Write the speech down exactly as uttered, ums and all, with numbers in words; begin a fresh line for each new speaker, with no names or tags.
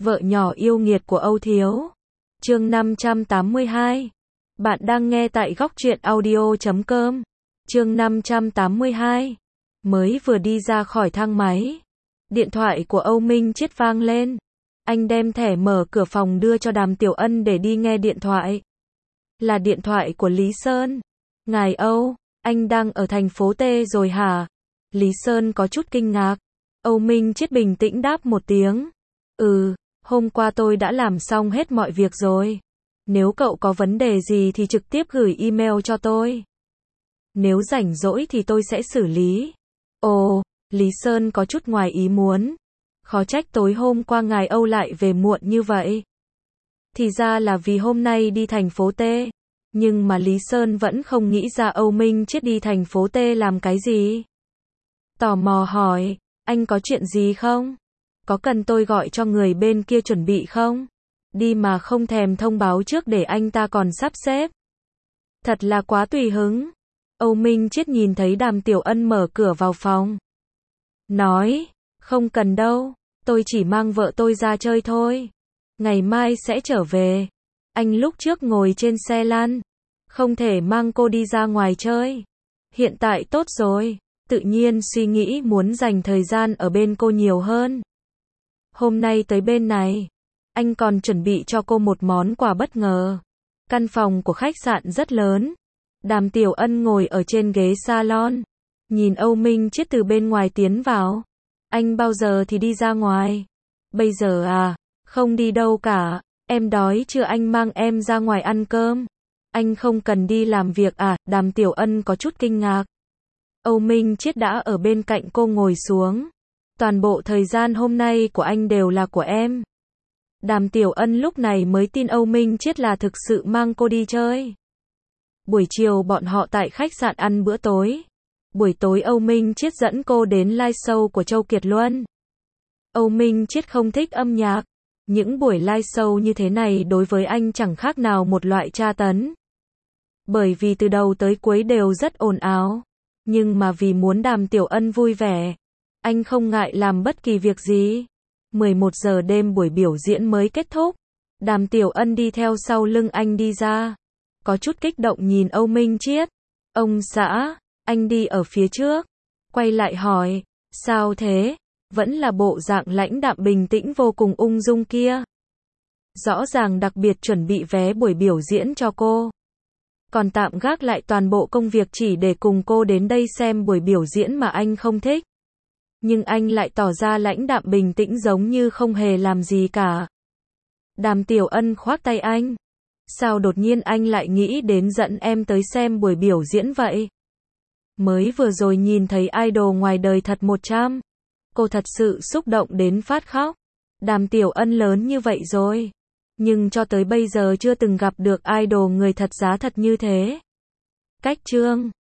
Vợ nhỏ yêu nghiệt của Âu Thiếu. Chương năm trăm tám mươi hai. Bạn đang nghe tại góc truyện audio chấm com. Chương năm trăm tám mươi hai. Mới vừa đi ra khỏi thang máy, điện thoại của Âu Minh Chiết vang lên. Anh đem thẻ mở cửa phòng đưa cho Đàm Tiểu Ân để đi nghe điện thoại. Là điện thoại của Lý Sơn. Ngài Âu, anh đang ở thành phố T rồi hả? Lý Sơn có chút kinh ngạc. Âu Minh Chiết bình tĩnh đáp một tiếng. Ừ, hôm qua tôi đã làm xong hết mọi việc rồi. Nếu cậu có vấn đề gì thì trực tiếp gửi email cho tôi. Nếu rảnh rỗi thì tôi sẽ xử lý. Ồ, Lý Sơn có chút ngoài ý muốn. Khó trách tối hôm qua ngài Âu lại về muộn như vậy. Thì ra là vì hôm nay đi thành phố T. Nhưng mà Lý Sơn vẫn không nghĩ ra Âu Minh Chiết đi thành phố T làm cái gì. Tò mò hỏi, anh có chuyện gì không? Có cần tôi gọi cho người bên kia chuẩn bị không? Đi mà không thèm thông báo trước để anh ta còn sắp xếp. Thật là quá tùy hứng. Âu Minh Chiết nhìn thấy Đàm Tiểu Ân mở cửa vào phòng. Nói, không cần đâu, tôi chỉ mang vợ tôi ra chơi thôi. Ngày mai sẽ trở về. Anh lúc trước ngồi trên xe lăn, không thể mang cô đi ra ngoài chơi. Hiện tại tốt rồi, tự nhiên suy nghĩ muốn dành thời gian ở bên cô nhiều hơn. Hôm nay tới bên này, anh còn chuẩn bị cho cô một món quà bất ngờ. Căn phòng của khách sạn rất lớn. Đàm Tiểu Ân ngồi ở trên ghế salon, nhìn Âu Minh Chiết từ bên ngoài tiến vào. Anh bao giờ thì đi ra ngoài? Bây giờ à? Không đi đâu cả. Em đói chưa, anh mang em ra ngoài ăn cơm. Anh không cần đi làm việc à? Đàm Tiểu Ân có chút kinh ngạc. Âu Minh Chiết đã ở bên cạnh cô ngồi xuống. Toàn bộ thời gian hôm nay của anh đều là của em. Đàm Tiểu Ân lúc này mới tin Âu Minh Chiết là thực sự mang cô đi chơi. Buổi chiều bọn họ tại khách sạn ăn bữa tối. Buổi tối Âu Minh Chiết dẫn cô đến live show của Châu Kiệt Luân. Âu Minh Chiết không thích âm nhạc. Những buổi live show như thế này đối với anh chẳng khác nào một loại tra tấn. Bởi vì từ đầu tới cuối đều rất ồn ào. Nhưng mà vì muốn Đàm Tiểu Ân vui vẻ, anh không ngại làm bất kỳ việc gì. mười một giờ đêm buổi biểu diễn mới kết thúc. Đàm Tiểu Ân đi theo sau lưng anh đi ra. Có chút kích động nhìn Âu Minh Chiết. Ông xã, anh đi ở phía trước. Quay lại hỏi, sao thế? Vẫn là bộ dạng lãnh đạm bình tĩnh vô cùng ung dung kia. Rõ ràng đặc biệt chuẩn bị vé buổi biểu diễn cho cô. Còn tạm gác lại toàn bộ công việc chỉ để cùng cô đến đây xem buổi biểu diễn mà anh không thích. Nhưng anh lại tỏ ra lãnh đạm bình tĩnh giống như không hề làm gì cả. Đàm Tiểu Ân khoác tay anh. Sao đột nhiên anh lại nghĩ đến dẫn em tới xem buổi biểu diễn vậy? Mới vừa rồi nhìn thấy idol ngoài đời thật một trăm. Cô thật sự xúc động đến phát khóc. Đàm Tiểu Ân lớn như vậy rồi, nhưng cho tới bây giờ chưa từng gặp được idol người thật giá thật như thế. Cách chương